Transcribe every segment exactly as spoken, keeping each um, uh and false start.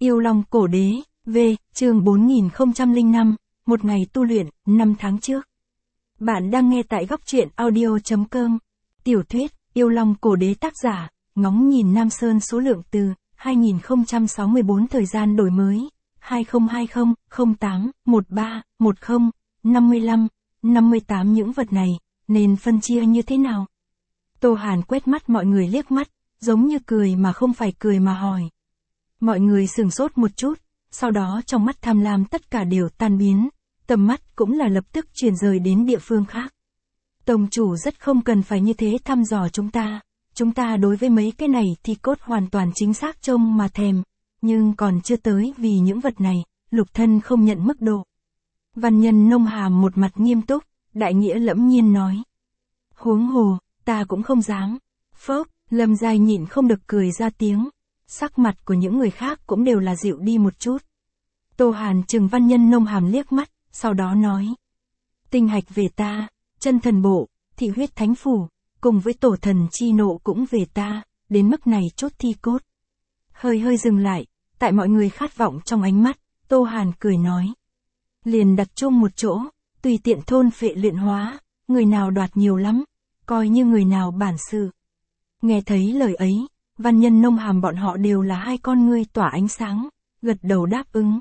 Yêu Long Cổ Đế, V, chương bốn nghìn không trăm lẻ năm, một ngày tu luyện, năm tháng trước. Bạn đang nghe tại góc truyện audio chấm com. Tiểu thuyết, Yêu Long Cổ Đế tác giả, ngóng nhìn Nam Sơn số lượng từ, hai nghìn không trăm sáu mươi tư thời gian đổi mới, hai không hai không, không tám, mười ba, mười, năm mươi lăm, năm mươi tám những vật này, nên phân chia như thế nào? Tô Hàn quét mắt mọi người liếc mắt, giống như cười mà không phải cười mà hỏi. Mọi người sửng sốt một chút, sau đó trong mắt tham lam tất cả đều tan biến, tầm mắt cũng là lập tức chuyển rời đến địa phương khác. Tông chủ rất không cần phải như thế thăm dò chúng ta, chúng ta đối với mấy cái này thì cốt hoàn toàn chính xác trông mà thèm, nhưng còn chưa tới vì những vật này, lục thân không nhận mức độ. Văn Nhân Nông Hàm một mặt nghiêm túc, đại nghĩa lẫm nhiên nói. Huống hồ, ta cũng không dám. Phốc, Lâm Giai nhịn không được cười ra tiếng. Sắc mặt của những người khác cũng đều là dịu đi một chút. Tô Hàn trừng Văn Nhân Nông Hàm liếc mắt, sau đó nói. Tinh hạch về ta, chân thần bộ, thị huyết thánh phủ, cùng với tổ thần chi nộ cũng về ta, đến mức này chốt thi cốt. Hơi hơi dừng lại, tại mọi người khát vọng trong ánh mắt, Tô Hàn cười nói. Liền đặt chung một chỗ, tùy tiện thôn phệ luyện hóa, người nào đoạt nhiều lắm, coi như người nào bản sự. Nghe thấy lời ấy, Văn Nhân Nông Hàm bọn họ đều là hai con ngươi tỏa ánh sáng, gật đầu đáp ứng.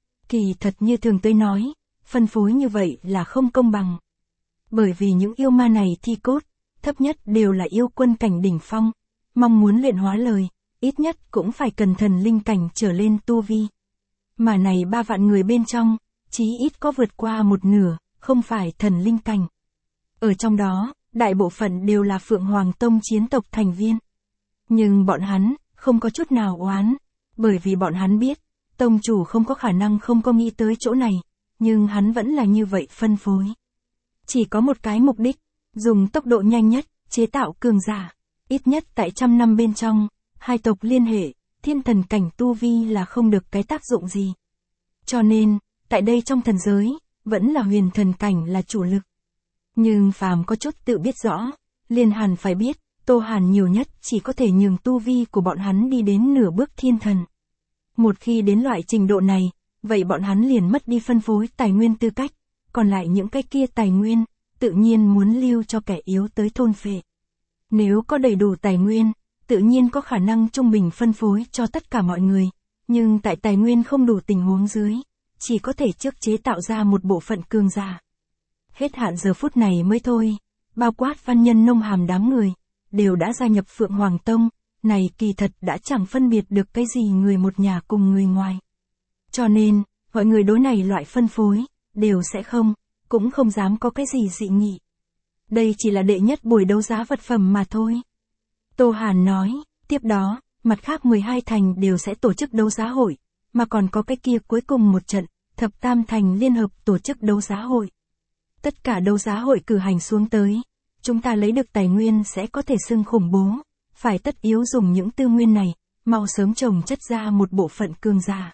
Kỳ thật như thường tôi nói, phân phối như vậy là không công bằng. Bởi vì những yêu ma này thi cốt, thấp nhất đều là yêu quân cảnh đỉnh phong, mong muốn luyện hóa lời, ít nhất cũng phải cần thần linh cảnh trở lên tu vi. Mà này ba vạn người bên trong, chí ít có vượt qua một nửa, không phải thần linh cảnh. Ở trong đó, đại bộ phận đều là Phượng Hoàng Tông chiến tộc thành viên. Nhưng bọn hắn, không có chút nào oán, bởi vì bọn hắn biết, tông chủ không có khả năng không có nghĩ tới chỗ này, nhưng hắn vẫn là như vậy phân phối. Chỉ có một cái mục đích, dùng tốc độ nhanh nhất, chế tạo cường giả, ít nhất tại trăm năm bên trong, hai tộc liên hệ, thiên thần cảnh tu vi là không được cái tác dụng gì. Cho nên, tại đây trong thần giới, vẫn là huyền thần cảnh là chủ lực. Nhưng phàm có chút tự biết rõ, liền hẳn phải biết, Tô Hàn nhiều nhất chỉ có thể nhường tu vi của bọn hắn đi đến nửa bước thiên thần. Một khi đến loại trình độ này, vậy bọn hắn liền mất đi phân phối tài nguyên tư cách, còn lại những cái kia tài nguyên, tự nhiên muốn lưu cho kẻ yếu tới thôn phệ. Nếu có đầy đủ tài nguyên, tự nhiên có khả năng trung bình phân phối cho tất cả mọi người, nhưng tại tài nguyên không đủ tình huống dưới, chỉ có thể trước chế tạo ra một bộ phận cường giả. Hết hạn giờ phút này mới thôi, bao quát Văn Nhân Nông Hàm đám người, đều đã gia nhập Phượng Hoàng Tông, này kỳ thật đã chẳng phân biệt được cái gì người một nhà cùng người ngoài. Cho nên, mọi người đối này loại phân phối, đều sẽ không, cũng không dám có cái gì dị nghị. Đây chỉ là đệ nhất buổi đấu giá vật phẩm mà thôi. Tô Hàn nói, tiếp đó, mặt khác mười hai thành đều sẽ tổ chức đấu giá hội, mà còn có cái kia cuối cùng một trận, thập tam thành liên hợp tổ chức đấu giá hội. Tất cả đấu giá hội cử hành xuống tới, chúng ta lấy được tài nguyên sẽ có thể xưng khủng bố, phải tất yếu dùng những tư nguyên này, mau sớm trồng chất ra một bộ phận cường giả.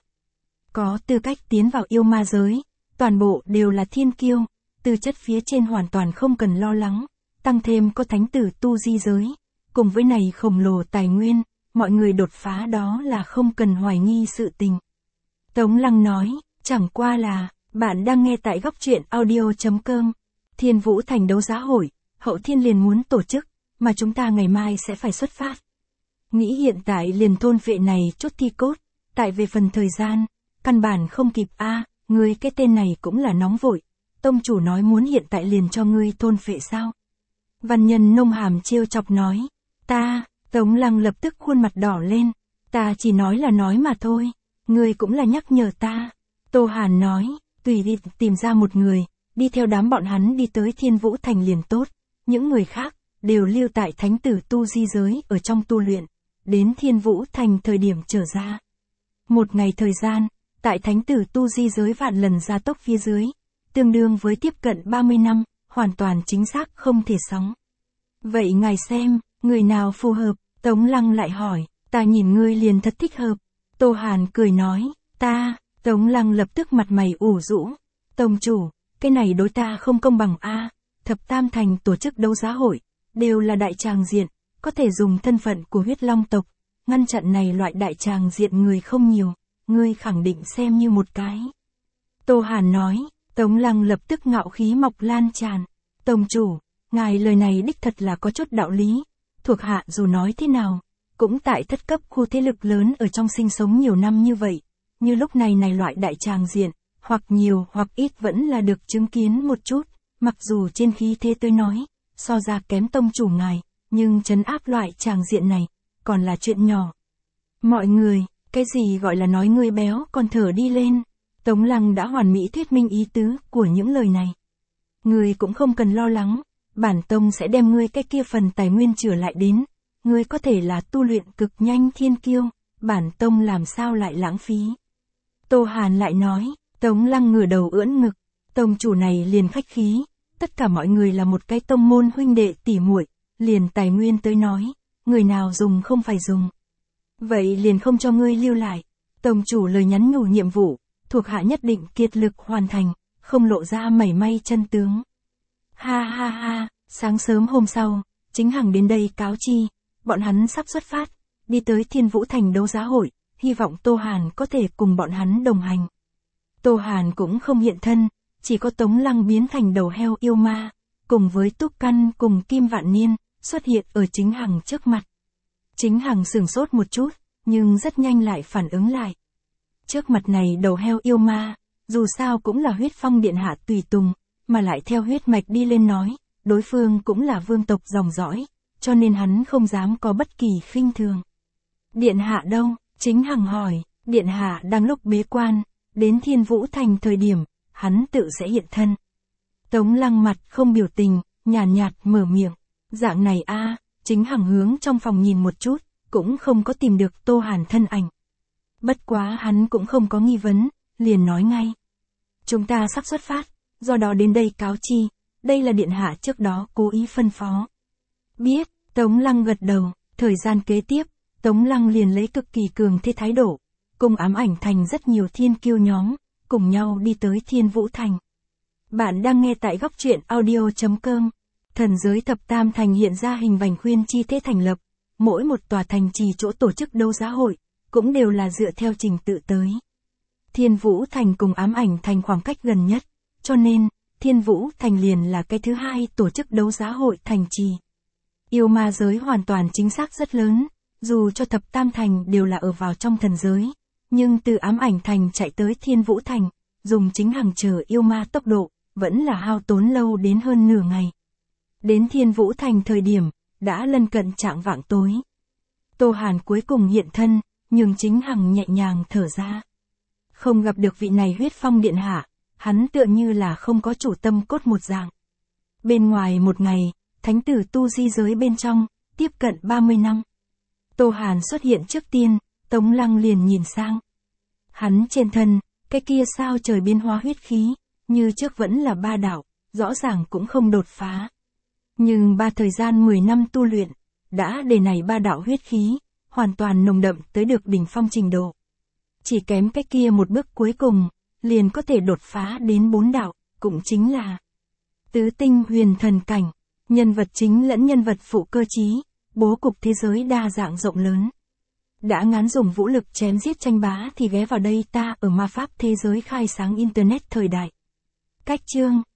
Có tư cách tiến vào yêu ma giới, toàn bộ đều là thiên kiêu, tư chất phía trên hoàn toàn không cần lo lắng, tăng thêm có thánh tử tu di giới, cùng với này khổng lồ tài nguyên, mọi người đột phá đó là không cần hoài nghi sự tình. Tống Lăng nói, chẳng qua là, bạn đang nghe tại góc truyện audio chấm com, Thiên Vũ Thành đấu giá hội, hậu thiên liền muốn tổ chức, mà chúng ta ngày mai sẽ phải xuất phát. Nghĩ hiện tại liền thôn vệ này chốt thi cốt, tại về phần thời gian, căn bản không kịp a à, ngươi cái tên này cũng là nóng vội, tông chủ nói muốn hiện tại liền cho ngươi thôn phệ sao. Văn Nhân Nông Hàm trêu chọc nói, ta, Tống Lăng lập tức khuôn mặt đỏ lên, ta chỉ nói là nói mà thôi, ngươi cũng là nhắc nhở ta. Tô Hàn nói, tùy đi tìm ra một người, đi theo đám bọn hắn đi tới Thiên Vũ Thành liền tốt, những người khác, đều lưu tại thánh tử tu di giới ở trong tu luyện, đến Thiên Vũ Thành thời điểm trở ra. Một ngày thời gian, tại thánh tử tu di giới vạn lần gia tốc phía dưới, tương đương với tiếp cận ba mươi năm, hoàn toàn chính xác không thể sóng. Vậy ngài xem, người nào phù hợp, Tống Lăng lại hỏi, ta nhìn ngươi liền thật thích hợp. Tô Hàn cười nói, ta, Tống Lăng lập tức mặt mày ủ rũ, tông chủ, cái này đối ta không công bằng a. Thập tam thành tổ chức đấu giá hội, đều là đại tràng diện, có thể dùng thân phận của huyết long tộc, ngăn chặn này loại đại tràng diện người không nhiều, ngươi khẳng định xem như một cái. Tô Hàn nói, Tống Lăng lập tức ngạo khí mọc lan tràn. Tông chủ, ngài lời này đích thật là có chút đạo lý, thuộc hạ dù nói thế nào, cũng tại thất cấp khu thế lực lớn ở trong sinh sống nhiều năm như vậy, như lúc này này loại đại tràng diện, hoặc nhiều hoặc ít vẫn là được chứng kiến một chút, mặc dù trên khí thế tôi nói, so ra kém tông chủ ngài, nhưng trấn áp loại tràng diện này, còn là chuyện nhỏ. Mọi người, cái gì gọi là nói ngươi béo còn thở đi lên, Tống Lăng đã hoàn mỹ thuyết minh ý tứ của những lời này. Ngươi cũng không cần lo lắng, bản tông sẽ đem ngươi cái kia phần tài nguyên trở lại đến, ngươi có thể là tu luyện cực nhanh thiên kiêu, bản tông làm sao lại lãng phí. Tô Hàn lại nói, Tống Lăng ngửa đầu ưỡn ngực, tông chủ này liền khách khí, tất cả mọi người là một cái tông môn huynh đệ tỉ muội, liền tài nguyên tới nói, người nào dùng không phải dùng. Vậy liền không cho ngươi lưu lại, tông chủ lời nhắn nhủ nhiệm vụ, thuộc hạ nhất định kiệt lực hoàn thành, không lộ ra mảy may chân tướng. Ha ha ha, sáng sớm hôm sau, Chính Hằng đến đây cáo chi, bọn hắn sắp xuất phát, đi tới Thiên Vũ Thành đấu giá hội, hy vọng Tô Hàn có thể cùng bọn hắn đồng hành. Tô Hàn cũng không hiện thân, chỉ có Tống Lăng biến thành đầu heo yêu ma, cùng với Túc Căn cùng Kim Vạn Niên, xuất hiện ở Chính Hằng trước mặt. Chính Hằng sửng sốt một chút, nhưng rất nhanh lại phản ứng lại. Trước mặt này đầu heo yêu ma, dù sao cũng là huyết phong điện hạ tùy tùng, mà lại theo huyết mạch đi lên nói, đối phương cũng là vương tộc dòng dõi, cho nên hắn không dám có bất kỳ khinh thường. Điện hạ đâu? Chính Hằng hỏi, điện hạ đang lúc bế quan, đến Thiên Vũ Thành thời điểm, hắn tự sẽ hiện thân. Tống Lăng mặt không biểu tình, nhàn nhạt, nhạt mở miệng, dạng này a, Chính Hằng hướng trong phòng nhìn một chút, cũng không có tìm được Tô Hàn thân ảnh. Bất quá hắn cũng không có nghi vấn, liền nói ngay. Chúng ta sắp xuất phát, do đó đến đây cáo chi, đây là điện hạ trước đó cố ý phân phó. Biết, Tống Lăng gật đầu, thời gian kế tiếp, Tống Lăng liền lấy cực kỳ cường thế thái độ, cùng Ám Ảnh Thành rất nhiều thiên kiêu nhóm, cùng nhau đi tới Thiên Vũ Thành. Bạn đang nghe tại góc truyện audio chấm com. Thần giới thập tam thành hiện ra hình vành khuyên chi thế thành lập, mỗi một tòa thành trì chỗ tổ chức đấu giá hội, cũng đều là dựa theo trình tự tới. Thiên Vũ Thành cùng Ám Ảnh Thành khoảng cách gần nhất, cho nên, Thiên Vũ Thành liền là cái thứ hai tổ chức đấu giá hội thành trì. Yêu ma giới hoàn toàn chính xác rất lớn, dù cho thập tam thành đều là ở vào trong thần giới, nhưng từ Ám Ảnh Thành chạy tới Thiên Vũ Thành, dùng Chính Hằng chờ yêu ma tốc độ, vẫn là hao tốn lâu đến hơn nửa ngày. Đến Thiên Vũ Thành thời điểm, đã lân cận chạng vạng tối. Tô Hàn cuối cùng hiện thân, nhưng Chính Hằng nhẹ nhàng thở ra. Không gặp được vị này huyết phong điện hạ, hắn tựa như là không có chủ tâm cốt một dạng. Bên ngoài một ngày, thánh tử tu di giới bên trong, tiếp cận ba mươi năm. Tô Hàn xuất hiện trước tiên, Tống Lăng liền nhìn sang. Hắn trên thân, cái kia sao trời biến hóa huyết khí, như trước vẫn là ba đạo, rõ ràng cũng không đột phá. Nhưng ba thời gian mười năm tu luyện, đã để này ba đạo huyết khí, hoàn toàn nồng đậm tới được đỉnh phong trình độ. Chỉ kém cái kia một bước cuối cùng, liền có thể đột phá đến bốn đạo, cũng chính là tứ tinh huyền thần cảnh, nhân vật chính lẫn nhân vật phụ cơ chí, bố cục thế giới đa dạng rộng lớn. Đã ngán dùng vũ lực chém giết tranh bá thì ghé vào đây ta ở ma pháp thế giới khai sáng internet thời đại. Cách chương